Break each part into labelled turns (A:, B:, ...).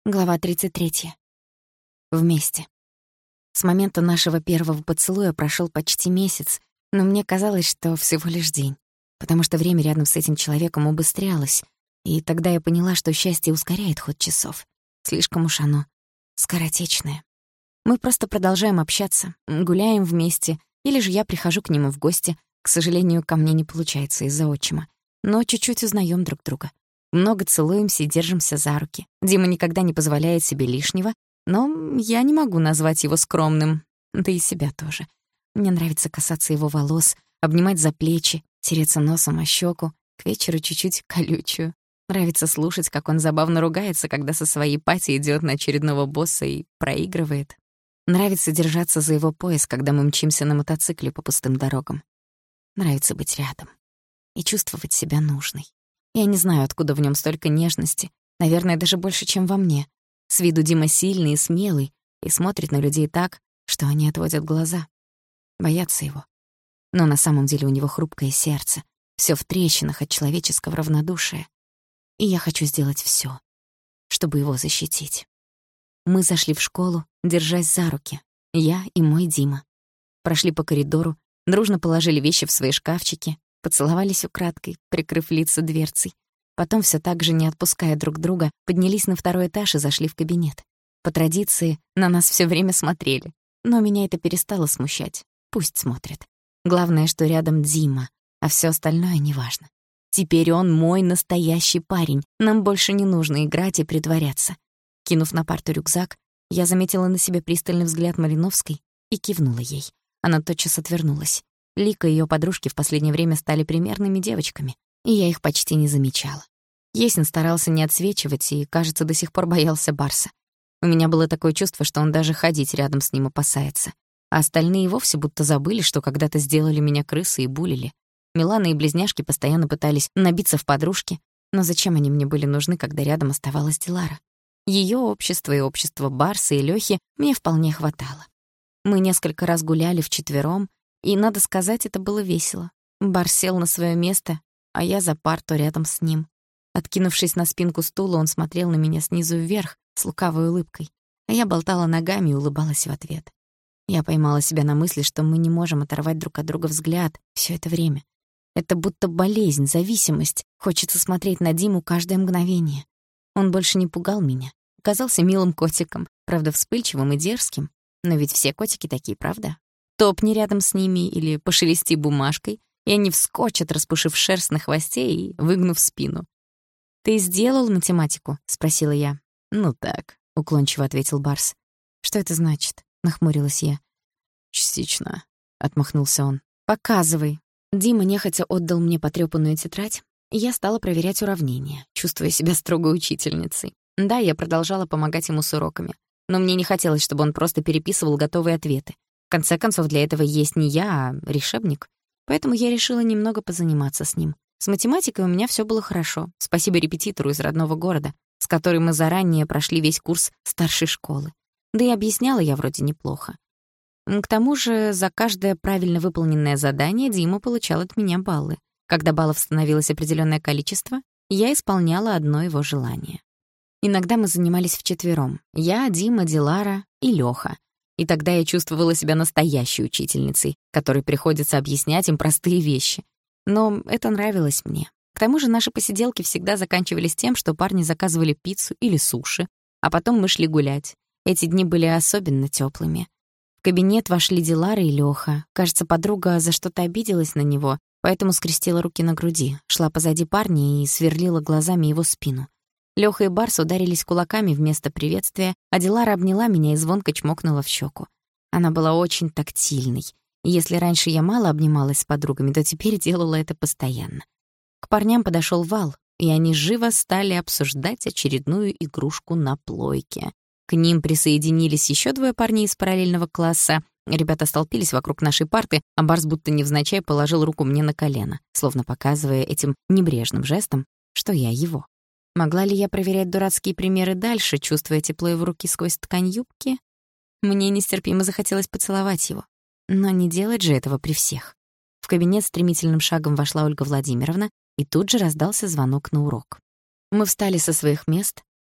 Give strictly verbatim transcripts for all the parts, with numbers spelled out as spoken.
A: Глава тридцать третья. Вместе. С момента нашего первого поцелуя прошёл почти месяц, но мне казалось, что всего лишь день, потому что время рядом с этим человеком убыстрялось, и тогда я поняла, что счастье ускоряет ход часов. Слишком уж оно скоротечное. Мы просто продолжаем общаться, гуляем вместе, или же я прихожу к нему в гости. К сожалению, ко мне не получается из-за отчима, но чуть-чуть узнаём друг друга. Много целуемся и держимся за руки. Дима никогда не позволяет себе лишнего, но я не могу назвать его скромным, да и себя тоже. Мне нравится касаться его волос, обнимать за плечи, тереться носом о щеку, к вечеру чуть-чуть колючую. Нравится слушать, как он забавно ругается, когда со своей пати идёт на очередного босса и проигрывает. Нравится держаться за его пояс, когда мы мчимся на мотоцикле по пустым дорогам. Нравится быть рядом и чувствовать себя нужной. Я не знаю, откуда в нём столько нежности, наверное, даже больше, чем во мне. С виду Дима сильный и смелый и смотрит на людей так, что они отводят глаза. Боятся его. Но на самом деле у него хрупкое сердце, всё в трещинах от человеческого равнодушия. И я хочу сделать всё, чтобы его защитить. Мы зашли в школу, держась за руки, я и мой Дима. Прошли по коридору, дружно положили вещи в свои шкафчики, поцеловались украдкой, прикрыв лица дверцей. Потом, всё так же не отпуская друг друга, поднялись на второй этаж и зашли в кабинет. По традиции, на нас всё время смотрели. Но меня это перестало смущать. Пусть смотрят. Главное, что рядом Дима, а всё остальное неважно. Теперь он мой настоящий парень. Нам больше не нужно играть и притворяться. Кинув на парту рюкзак, я заметила на себе пристальный взгляд Малиновской и кивнула ей. Она тотчас отвернулась. Лика и её подружки в последнее время стали примерными девочками, и я их почти не замечала. Есин старался не отсвечивать и, кажется, до сих пор боялся Барса. У меня было такое чувство, что он даже ходить рядом с ним опасается. А остальные вовсе будто забыли, что когда-то сделали меня крысой и булили. Милана и близняшки постоянно пытались набиться в подружки, но зачем они мне были нужны, когда рядом оставалась Дилара? Её общество и общество Барса и Лёхи мне вполне хватало. Мы несколько раз гуляли вчетвером, и, надо сказать, это было весело. Барс сел на своё место, а я за парту рядом с ним. Откинувшись на спинку стула, он смотрел на меня снизу вверх с лукавой улыбкой, а я болтала ногами и улыбалась в ответ. Я поймала себя на мысли, что мы не можем оторвать друг от друга взгляд всё это время. Это будто болезнь, зависимость. Хочется смотреть на Диму каждое мгновение. Он больше не пугал меня. Казался милым котиком, правда, вспыльчивым и дерзким. Но ведь все котики такие, правда? Топни рядом с ними или пошелести бумажкой, и они вскочат, распушив шерсть на хвосте и выгнув спину. «Ты сделал математику?» — спросила я. «Ну так», — уклончиво ответил Барс. «Что это значит?» — нахмурилась я. «Частично», — отмахнулся он. «Показывай». Дима нехотя отдал мне потрёпанную тетрадь, и я стала проверять уравнения, чувствуя себя строгой учительницей. Да, я продолжала помогать ему с уроками, но мне не хотелось, чтобы он просто переписывал готовые ответы. В конце концов, для этого есть не я, а решебник. Поэтому я решила немного позаниматься с ним. С математикой у меня всё было хорошо, спасибо репетитору из родного города, с которым мы заранее прошли весь курс старшей школы. Да и объясняла я вроде неплохо. К тому же за каждое правильно выполненное задание Дима получал от меня баллы. Когда баллов становилось определённое количество, я исполняла одно его желание. Иногда мы занимались вчетвером: я, Дима, Дилара и Лёха. И тогда я чувствовала себя настоящей учительницей, которой приходится объяснять им простые вещи. Но это нравилось мне. К тому же наши посиделки всегда заканчивались тем, что парни заказывали пиццу или суши, а потом мы шли гулять. Эти дни были особенно тёплыми. В кабинет вошли Дилара и Лёха. Кажется, подруга за что-то обиделась на него, поэтому скрестила руки на груди, шла позади парня и сверлила глазами его спину. Лёха и Барс ударились кулаками вместо приветствия, а Дилара обняла меня и звонко чмокнула в щеку. Она была очень тактильной. И если раньше я мало обнималась с подругами, то теперь делала это постоянно. К парням подошёл Вал, и они живо стали обсуждать очередную игрушку на плойке. К ним присоединились ещё двое парней из параллельного класса. Ребята столпились вокруг нашей парты, а Барс будто невзначай положил руку мне на колено, словно показывая этим небрежным жестом, что я его. Могла ли я проверять дурацкие примеры дальше, чувствуя тепло его руки сквозь ткань юбки? Мне нестерпимо захотелось поцеловать его. Но не делать же этого при всех. В кабинет стремительным шагом вошла Ольга Владимировна, и тут же раздался звонок на урок. Мы встали со своих мест,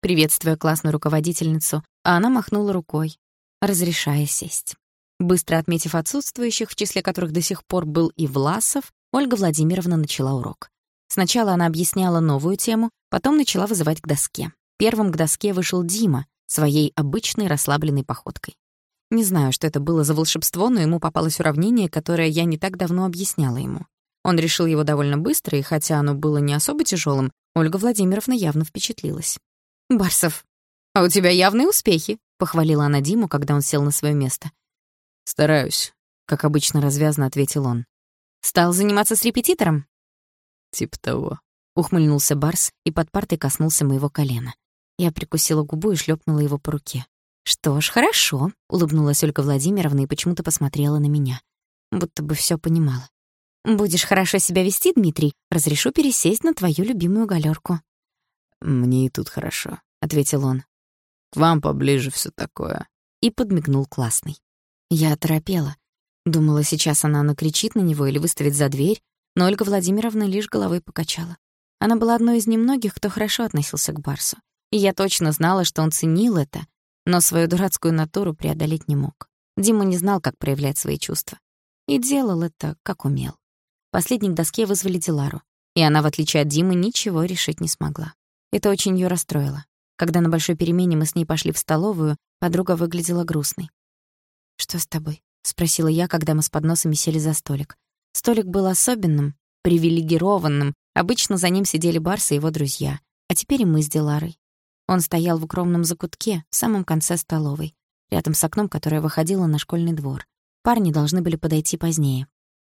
A: приветствуя классную руководительницу, а она махнула рукой, разрешая сесть. Быстро отметив отсутствующих, в числе которых до сих пор был и Власов, Ольга Владимировна начала урок. Сначала она объясняла новую тему, потом начала вызывать к доске. Первым к доске вышел Дима своей обычной расслабленной походкой. Не знаю, что это было за волшебство, но ему попалось уравнение, которое я не так давно объясняла ему. Он решил его довольно быстро, и хотя оно было не особо тяжелым, Ольга Владимировна явно впечатлилась. «Барсов, а у тебя явные успехи», — похвалила она Диму, когда он сел на свое место.
B: «Стараюсь», — как обычно развязно ответил он.
A: «Стал заниматься с репетитором?»
B: «Типа того»,
A: — ухмыльнулся Барс и под партой коснулся моего колена. Я прикусила губу и шлепнула его по руке. «Что ж, хорошо», — улыбнулась Ольга Владимировна и почему-то посмотрела на меня, будто бы все понимала. «Будешь хорошо себя вести, Дмитрий, разрешу пересесть на твою любимую галерку».
B: «Мне и тут хорошо», — ответил он. «К вам поближе все такое».
A: И подмигнул классный. Я оторопела. Думала, сейчас она накричит на него или выставит за дверь, но Ольга Владимировна лишь головой покачала. Она была одной из немногих, кто хорошо относился к Барсу. И я точно знала, что он ценил это, но свою дурацкую натуру преодолеть не мог. Дима не знал, как проявлять свои чувства. И делал это, как умел. Последний к доске вызвали Дилару, и она, в отличие от Димы, ничего решить не смогла. Это очень её расстроило. Когда на большой перемене мы с ней пошли в столовую, подруга выглядела грустной. «Что с тобой?» — спросила я, когда мы с подносами сели за столик. Столик был особенным, привилегированным. Обычно за ним сидели Барс и его друзья, а теперь и мы с Диларой. Он стоял в укромном закутке, в самом конце столовой, рядом с окном, которое выходило на школьный двор. Парни должны были подойти позднее.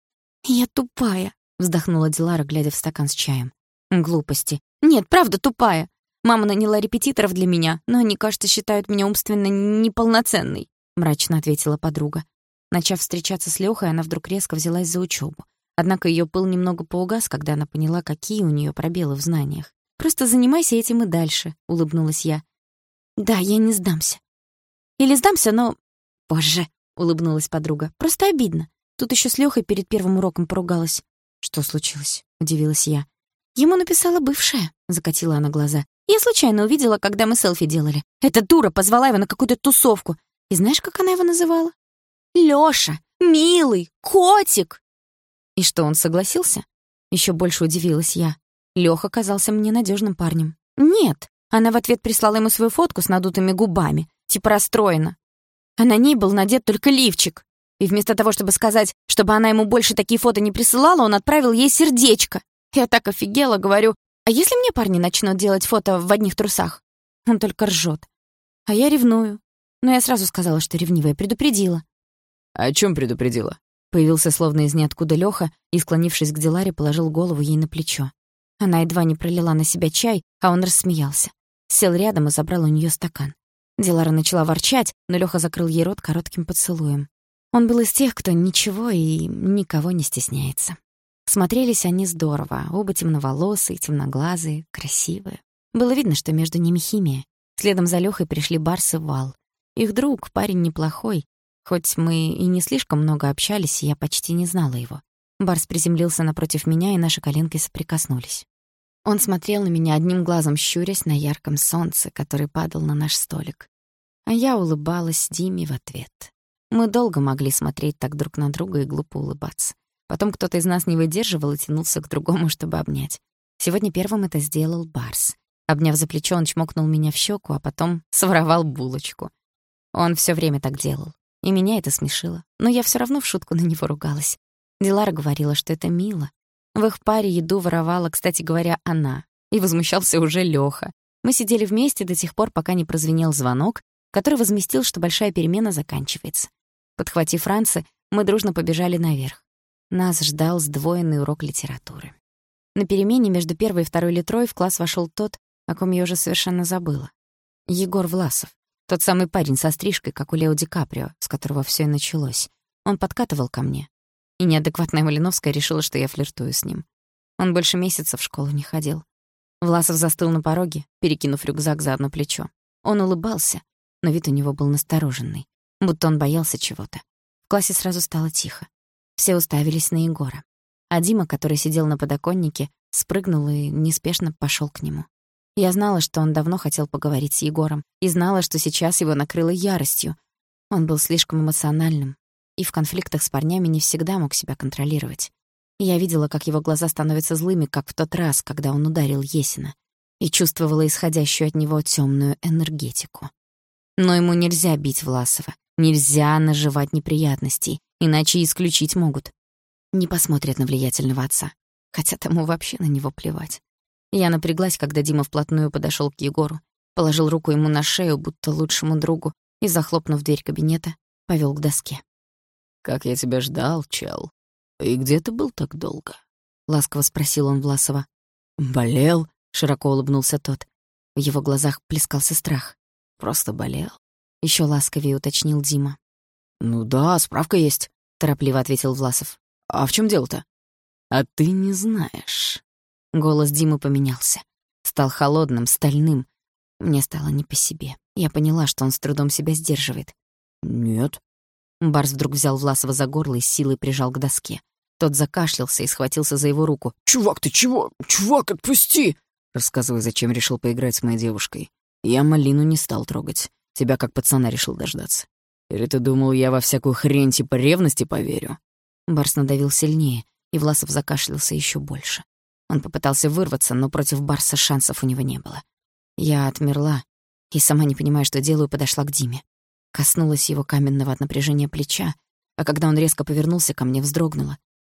A: «Я тупая», — вздохнула Дилара, глядя в стакан с чаем. «Глупости. Нет, правда тупая. Мама наняла репетиторов для меня, но они, кажется, считают меня умственно неполноценной», — мрачно ответила подруга. Начав встречаться с Лёхой, она вдруг резко взялась за учёбу. Однако её пыл немного поугас, когда она поняла, какие у неё пробелы в знаниях. «Просто занимайся этим и дальше», — улыбнулась я. «Да, я не сдамся. Или сдамся, но позже», — улыбнулась подруга. «Просто обидно. Тут ещё с Лёхой перед первым уроком поругалась». «Что случилось?» — удивилась я. «Ему написала бывшая», — закатила она глаза. «Я случайно увидела, когда мы селфи делали. Эта дура позвала его на какую-то тусовку. И знаешь, как она его называла? Лёша, милый, котик!» И что, он согласился? Ещё больше удивилась я. Лёха казался мне надёжным парнем. Нет, она в ответ прислала ему свою фотку с надутыми губами, типа расстроена. А на ней был надет только лифчик. И вместо того, чтобы сказать, чтобы она ему больше такие фото не присылала, он отправил ей сердечко. Я так офигела, говорю, а если мне парни начнут делать фото в одних трусах? Он только ржёт. А я ревную. Но я сразу сказала, что ревнивая, предупредила.
B: «А «О чём предупредила?»
A: Появился словно из ниоткуда Лёха и, склонившись к Диларе, положил голову ей на плечо. Она едва не пролила на себя чай, а он рассмеялся. Сел рядом и забрал у неё стакан. Дилара начала ворчать, но Лёха закрыл ей рот коротким поцелуем. Он был из тех, кто ничего и никого не стесняется. Смотрелись они здорово, оба темноволосые, темноглазые, красивые. Было видно, что между ними химия. Следом за Лёхой пришли Барс и Вал. Их друг, парень неплохой, хоть мы и не слишком много общались, и я почти не знала его. Барс приземлился напротив меня, и наши коленки соприкоснулись. Он смотрел на меня одним глазом, щурясь на ярком солнце, который падал на наш столик. А я улыбалась Диме в ответ. Мы долго могли смотреть так друг на друга и глупо улыбаться. Потом кто-то из нас не выдерживал и тянулся к другому, чтобы обнять. Сегодня первым это сделал Барс. Обняв за плечо, он чмокнул меня в щеку, а потом своровал булочку. Он всё время так делал. И меня это смешило. Но я всё равно в шутку на него ругалась. Дилара говорила, что это мило. В их паре еду воровала, кстати говоря, она. И возмущался уже Лёха. Мы сидели вместе до тех пор, пока не прозвенел звонок, который возвестил, что большая перемена заканчивается. Подхватив Франца, мы дружно побежали наверх. Нас ждал сдвоенный урок литературы. На перемене между первой и второй литрой в класс вошёл тот, о ком я уже совершенно забыла. Егор Власов. Тот самый парень со стрижкой, как у Лео Ди Каприо, с которого всё и началось. Он подкатывал ко мне. И неадекватная Малиновская решила, что я флиртую с ним. Он больше месяца в школу не ходил. Власов застыл на пороге, перекинув рюкзак за одно плечо. Он улыбался, но вид у него был настороженный, будто он боялся чего-то. В классе сразу стало тихо. Все уставились на Егора. А Дима, который сидел на подоконнике, спрыгнул и неспешно пошёл к нему. Я знала, что он давно хотел поговорить с Егором, и знала, что сейчас его накрыло яростью. Он был слишком эмоциональным, и в конфликтах с парнями не всегда мог себя контролировать. И я видела, как его глаза становятся злыми, как в тот раз, когда он ударил Есина, и чувствовала исходящую от него тёмную энергетику. Но ему нельзя бить Власова, нельзя наживать неприятностей, иначе исключить могут. Не посмотрят на влиятельного отца, хотя тому вообще на него плевать. Я напряглась, когда Дима вплотную подошёл к Егору, положил руку ему на шею, будто лучшему другу, и, захлопнув дверь кабинета, повёл к доске.
B: «Как я тебя ждал, чел. И где ты был так долго?»
A: — ласково спросил он Власова.
B: «Болел?» —
A: широко улыбнулся тот. В его глазах плескался страх.
B: «Просто болел?»
A: — ещё ласковее уточнил Дима.
B: «Ну да, справка есть»,
A: — торопливо ответил Власов.
B: «А в чём дело-то?» «А ты не знаешь».
A: Голос Димы поменялся. Стал холодным, стальным. Мне стало не по себе. Я поняла, что он с трудом себя сдерживает.
B: «Нет».
A: Барс вдруг взял Власова за горло и с силой прижал к доске. Тот закашлялся и схватился за его руку.
B: «Чувак, ты чего? Чувак, отпусти!» «Рассказывай, зачем решил поиграть с моей девушкой. Я малину не стал трогать. Тебя как пацана решил дождаться. Или ты думал, я во всякую хрень типа ревности поверю?»
A: Барс надавил сильнее, и Власов закашлялся еще больше. Он попытался вырваться, но против Барса шансов у него не было. Я отмерла и, сама не понимая, что делаю, подошла к Диме. Коснулась его каменного от напряжения плеча, а когда он резко повернулся ко мне, вздрогнула.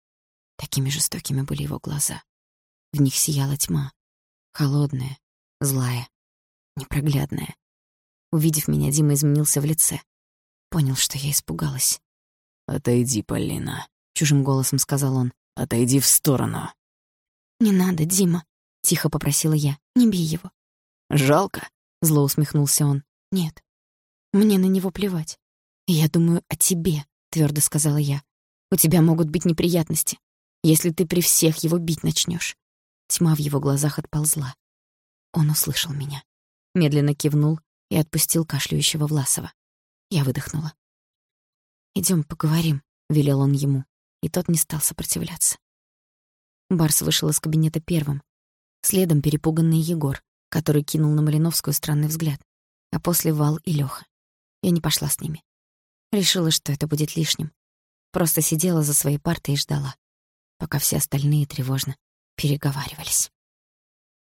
A: Такими жестокими были его глаза. В них сияла тьма. Холодная, злая, непроглядная. Увидев меня, Дима изменился в лице. Понял, что я испугалась.
B: «Отойди, Полина»,
A: — чужим голосом сказал он.
B: «Отойди в сторону».
A: «Не надо, Дима», — тихо попросила я. «Не бей его».
B: «Жалко?»
A: — зло усмехнулся он. «Нет, мне на него плевать. Я думаю о тебе», — твёрдо сказала я. «У тебя могут быть неприятности, если ты при всех его бить начнёшь». Тьма в его глазах отползла. Он услышал меня. Медленно кивнул и отпустил кашляющего Власова. Я выдохнула. «Идём поговорим», — велел он ему, и тот не стал сопротивляться. Барс вышел из кабинета первым. Следом перепуганный Егор, который кинул на Малиновскую странный взгляд, а после Вал и Лёха. Я не пошла с ними. Решила, что это будет лишним. Просто сидела за своей партой и ждала, пока все остальные тревожно переговаривались.